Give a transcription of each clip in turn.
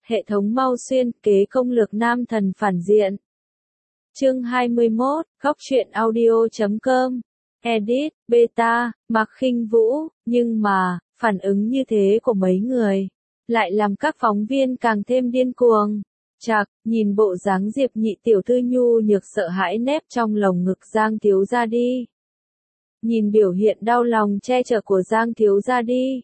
Hệ thống mau xuyên kế công lược nam thần phản diện. Chương 21, góc truyện audio.com. Edit, beta, Mạc Khinh Vũ, nhưng mà, phản ứng như thế của mấy người, lại làm các phóng viên càng thêm điên cuồng. Chạc, nhìn bộ dáng Diệp nhị tiểu thư nhu nhược sợ hãi nép trong lồng ngực Giang thiếu gia đi. Nhìn biểu hiện đau lòng che chở của Giang thiếu gia đi.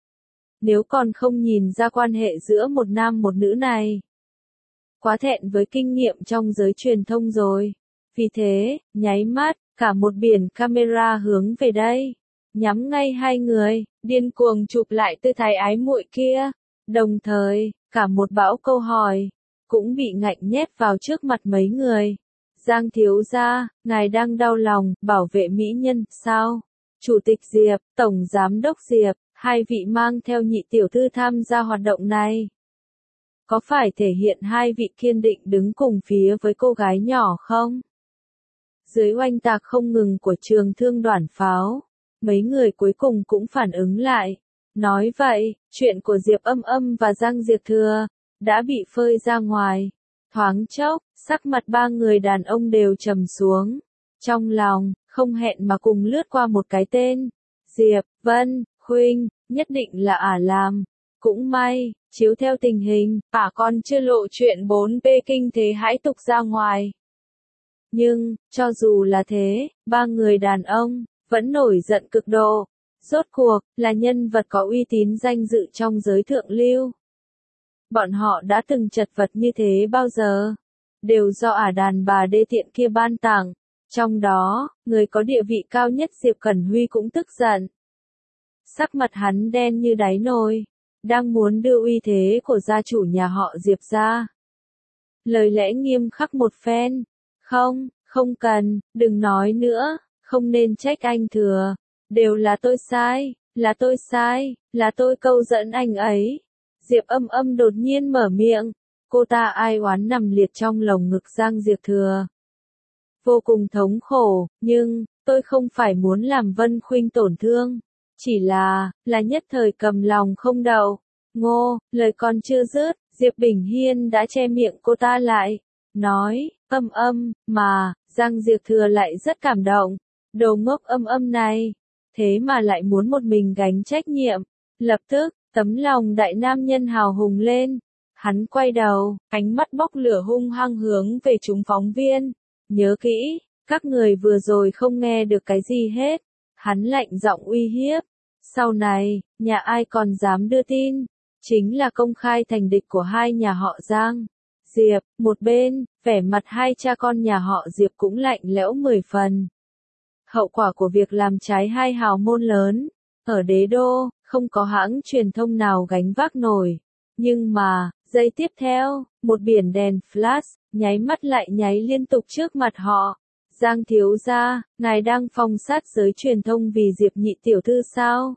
Nếu còn không nhìn ra quan hệ giữa một nam một nữ này. Quá thẹn với kinh nghiệm trong giới truyền thông rồi. Vì thế, nháy mắt, cả một biển camera hướng về đây. Nhắm ngay hai người, điên cuồng chụp lại tư thái ái muội kia. Đồng thời, cả một bão câu hỏi, cũng bị ngạnh nhét vào trước mặt mấy người. Giang thiếu gia, ngài đang đau lòng, bảo vệ mỹ nhân, sao? Chủ tịch Diệp, Tổng Giám đốc Diệp, hai vị mang theo nhị tiểu thư tham gia hoạt động này. Có phải thể hiện hai vị kiên định đứng cùng phía với cô gái nhỏ không? Dưới oanh tạc không ngừng của trường thương Đoản Pháo, mấy người cuối cùng cũng phản ứng lại. Nói vậy, chuyện của Diệp Âm Âm và Giang Diệp Thừa đã bị phơi ra ngoài. Thoáng chốc, sắc mặt ba người đàn ông đều trầm xuống. Trong lòng, không hẹn mà cùng lướt qua một cái tên. Diệp, Vân, Khuynh, nhất định là ả làm. Cũng may, chiếu theo tình hình, ả còn chưa lộ chuyện 4P kinh thế hãi tục ra ngoài. Nhưng, cho dù là thế, ba người đàn ông vẫn nổi giận cực độ. Rốt cuộc, là nhân vật có uy tín danh dự trong giới thượng lưu. Bọn họ đã từng chật vật như thế bao giờ? Đều do ả đàn bà đê tiện kia ban tặng. Trong đó, người có địa vị cao nhất Diệp Cẩn Huy cũng tức giận. Sắc mặt hắn đen như đáy nồi, đang muốn đưa uy thế của gia chủ nhà họ Diệp ra. Lời lẽ nghiêm khắc một phen. Không cần, đừng nói nữa, không nên trách anh Thừa. Đều là tôi sai, là tôi câu dẫn anh ấy. Diệp Âm Âm đột nhiên mở miệng, cô ta ai oán nằm liệt trong lồng ngực Giang Diệp Thừa. Vô cùng thống khổ, nhưng, tôi không phải muốn làm Vân Khuynh tổn thương. Chỉ là nhất thời cầm lòng không đậu. Ngô, lời còn chưa dứt, Diệp Bình Hiên đã che miệng cô ta lại. Nói, Âm Âm, mà, Giang Diệp Thừa lại rất cảm động. Đồ ngốc Âm Âm này, thế mà lại muốn một mình gánh trách nhiệm. Lập tức, tấm lòng đại nam nhân hào hùng lên. Hắn quay đầu, ánh mắt bốc lửa hung hăng hướng về chúng phóng viên. Nhớ kỹ, các người vừa rồi không nghe được cái gì hết. Hắn lạnh giọng uy hiếp. Sau này, nhà ai còn dám đưa tin, chính là công khai thành địch của hai nhà họ Giang. Diệp, một bên, vẻ mặt hai cha con nhà họ Diệp cũng lạnh lẽo 10 phần. Hậu quả của việc làm trái hai hào môn lớn, ở đế đô, không có hãng truyền thông nào gánh vác nổi. Nhưng mà, giây tiếp theo, một biển đèn flash, nháy mắt lại nháy liên tục trước mặt họ. Giang thiếu gia, ngài đang phong sát giới truyền thông vì Diệp nhị tiểu thư sao?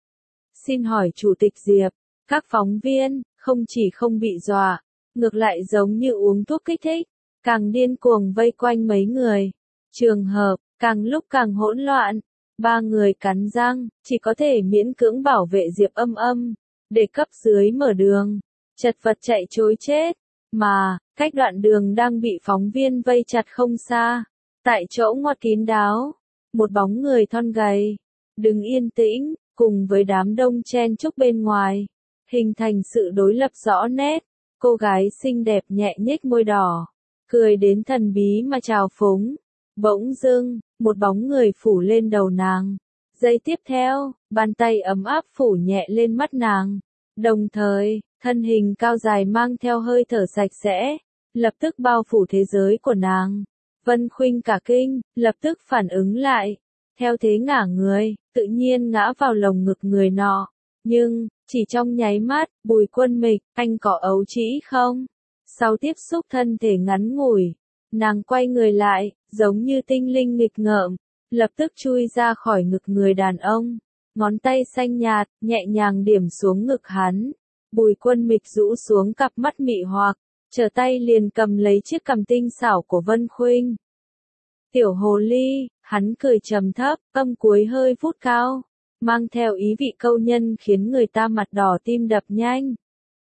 Xin hỏi chủ tịch Diệp, các phóng viên, không chỉ không bị dọa, ngược lại giống như uống thuốc kích thích, càng điên cuồng vây quanh mấy người. Trường hợp, càng lúc càng hỗn loạn, ba người cắn răng, chỉ có thể miễn cưỡng bảo vệ Diệp Âm Âm, để cấp dưới mở đường, chật vật chạy trối chết. Mà, cách đoạn đường đang bị phóng viên vây chặt không xa. Tại chỗ ngoặt kín đáo, một bóng người thon gầy, đứng yên tĩnh, cùng với đám đông chen chúc bên ngoài, hình thành sự đối lập rõ nét. Cô gái xinh đẹp nhẹ nhếch môi đỏ, cười đến thần bí mà trào phúng. Bỗng dưng, một bóng người phủ lên đầu nàng. Giây tiếp theo, bàn tay ấm áp phủ nhẹ lên mắt nàng. Đồng thời, thân hình cao dài mang theo hơi thở sạch sẽ, lập tức bao phủ thế giới của nàng. Vân Khuynh cả kinh, lập tức phản ứng lại. Theo thế ngả người, tự nhiên ngã vào lồng ngực người nọ. Nhưng, chỉ trong nháy mắt, Bùi Quân Mịch, anh có ấu trĩ không? Sau tiếp xúc thân thể ngắn ngủi, nàng quay người lại, giống như tinh linh nghịch ngợm, lập tức chui ra khỏi ngực người đàn ông. Ngón tay xanh nhạt, nhẹ nhàng điểm xuống ngực hắn. Bùi Quân Mịch rũ xuống cặp mắt mị hoặc, trở tay liền cầm lấy chiếc cằm tinh xảo của Vân Khuynh. Tiểu hồ ly, hắn cười trầm thấp, âm cuối hơi vút cao, mang theo ý vị câu nhân khiến người ta mặt đỏ tim đập nhanh.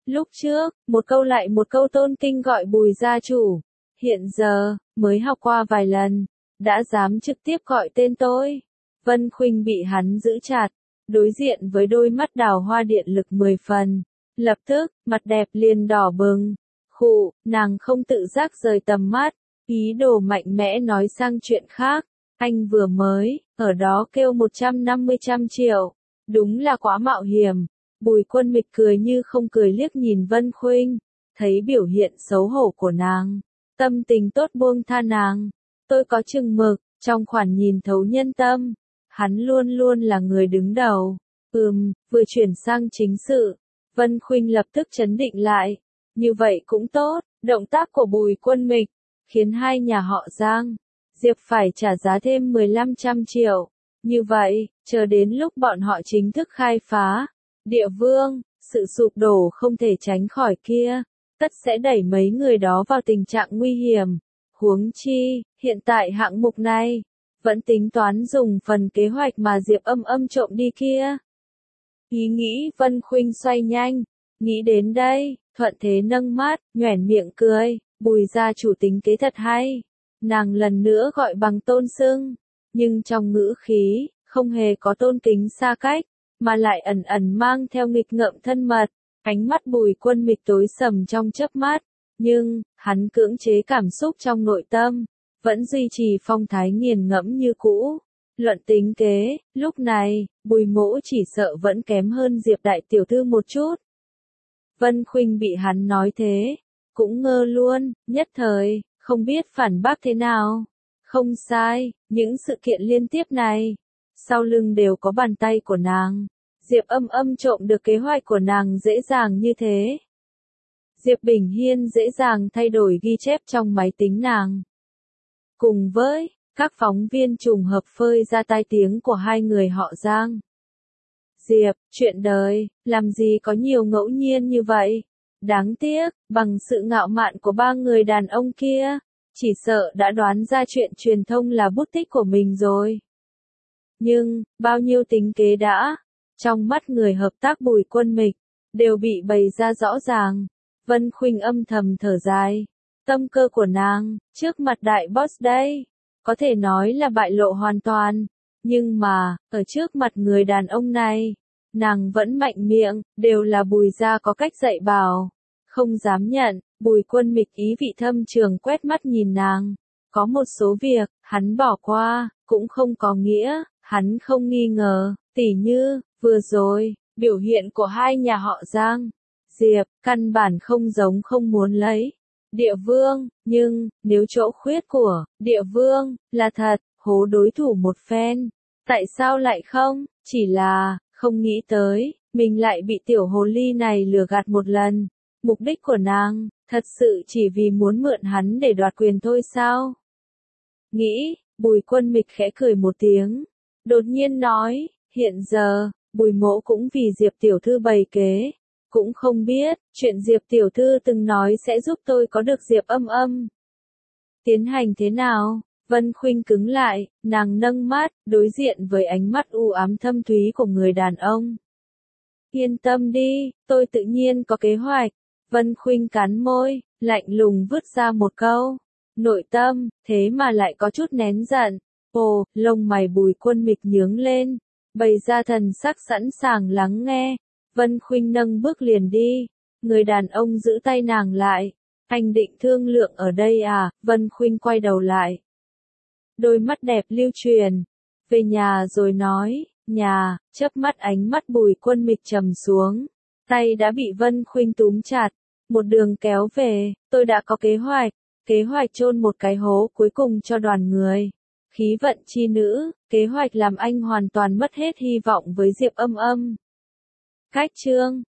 Lúc trước, một câu lại một câu tôn kinh gọi Bùi gia chủ. Hiện giờ, mới học qua vài lần, đã dám trực tiếp gọi tên tôi. Vân Khuynh bị hắn giữ chặt, đối diện với đôi mắt đào hoa điện lực 10 phần. Lập tức, mặt đẹp liền đỏ bừng. Khụ, nàng không tự giác rời tầm mắt, ý đồ mạnh mẽ nói sang chuyện khác. Anh vừa mới, ở đó kêu 150 triệu. Đúng là quá mạo hiểm. Bùi Quân Mịch cười như không cười liếc nhìn Vân Khuynh, thấy biểu hiện xấu hổ của nàng, tâm tình tốt buông tha nàng. Tôi có chừng mực, trong khoản nhìn thấu nhân tâm, hắn luôn luôn là người đứng đầu. Vừa chuyển sang chính sự, Vân Khuynh lập tức trấn định lại. Như vậy cũng tốt, động tác của Bùi Quân Mịch, khiến hai nhà họ Giang, Diệp phải trả giá thêm 1500 triệu. Như vậy, chờ đến lúc bọn họ chính thức khai phá địa vương, sự sụp đổ không thể tránh khỏi kia, tất sẽ đẩy mấy người đó vào tình trạng nguy hiểm. Huống chi, hiện tại hạng mục này, vẫn tính toán dùng phần kế hoạch mà Diệp Âm Âm trộm đi kia. Ý nghĩ Vân Khuynh xoay nhanh, nghĩ đến đây, thuận thế nâng mắt, nhoẻn miệng cười, Bùi gia chủ tính kế thật hay. Nàng lần nữa gọi bằng tôn xưng, nhưng trong ngữ khí, không hề có tôn kính xa cách, mà lại ẩn ẩn mang theo nghịch ngợm thân mật. Ánh mắt Bùi Quân Mịch tối sầm trong chớp mắt, nhưng, hắn cưỡng chế cảm xúc trong nội tâm, vẫn duy trì phong thái nghiền ngẫm như cũ. Luận tính kế, lúc này, Bùi Mỗ chỉ sợ vẫn kém hơn Diệp đại tiểu thư một chút. Vân Khuynh bị hắn nói thế, cũng ngơ luôn, nhất thời, không biết phản bác thế nào. Không sai, những sự kiện liên tiếp này, sau lưng đều có bàn tay của nàng. Diệp Âm Âm trộm được kế hoạch của nàng dễ dàng như thế. Diệp Bình Hiên dễ dàng thay đổi ghi chép trong máy tính nàng. Cùng với, các phóng viên trùng hợp phơi ra tai tiếng của hai người họ Giang. Diệp, chuyện đời, làm gì có nhiều ngẫu nhiên như vậy. Đáng tiếc, bằng sự ngạo mạn của ba người đàn ông kia, chỉ sợ đã đoán ra chuyện truyền thông là bút tích của mình rồi. Nhưng, bao nhiêu tính kế đã, trong mắt người hợp tác Bùi Quân Mịch, đều bị bày ra rõ ràng. Vân Khuynh âm thầm thở dài. Tâm cơ của nàng, trước mặt đại boss đây, có thể nói là bại lộ hoàn toàn. Nhưng mà, ở trước mặt người đàn ông này, nàng vẫn mạnh miệng, đều là Bùi gia có cách dạy bảo. Không dám nhận, Bùi Quân Mịch ý vị thâm trường quét mắt nhìn nàng. Có một số việc, hắn bỏ qua, cũng không có nghĩa, hắn không nghi ngờ, tỉ như, vừa rồi, biểu hiện của hai nhà họ Giang, Diệp, căn bản không giống không muốn lấy. Địa vương, nhưng, nếu chỗ khuyết của địa vương là thật, hố đối thủ một phen, tại sao lại không, chỉ là, không nghĩ tới, mình lại bị tiểu hồ ly này lừa gạt một lần. Mục đích của nàng, thật sự chỉ vì muốn mượn hắn để đoạt quyền thôi sao? Nghĩ, Bùi Quân Mịch khẽ cười một tiếng, đột nhiên nói, hiện giờ, Bùi Mỗ cũng vì Diệp tiểu thư bày kế, cũng không biết, chuyện Diệp tiểu thư từng nói sẽ giúp tôi có được Diệp Âm Âm. Tiến hành thế nào? Vân Khuynh cứng lại, nàng nâng mắt, đối diện với ánh mắt u ám thâm thúy của người đàn ông. Yên tâm đi, tôi tự nhiên có kế hoạch. Vân Khuynh cắn môi, lạnh lùng vứt ra một câu. Nội tâm, thế mà lại có chút nén giận. Ồ, lông mày Bùi Quân Mịch nhướng lên, bày ra thần sắc sẵn sàng lắng nghe. Vân Khuynh nâng bước liền đi. Người đàn ông giữ tay nàng lại. Anh định thương lượng ở đây à? Vân Khuynh quay đầu lại. Đôi mắt đẹp lưu truyền. Về nhà rồi nói, nhà, chớp mắt ánh mắt Bùi Quân Mịch trầm xuống. Tay đã bị Vân Khuynh túm chặt. Một đường kéo về, tôi đã có kế hoạch chôn một cái hố cuối cùng cho đoàn người. Khí vận chi nữ, kế hoạch làm anh hoàn toàn mất hết hy vọng với Diệp Âm Âm. Cách chương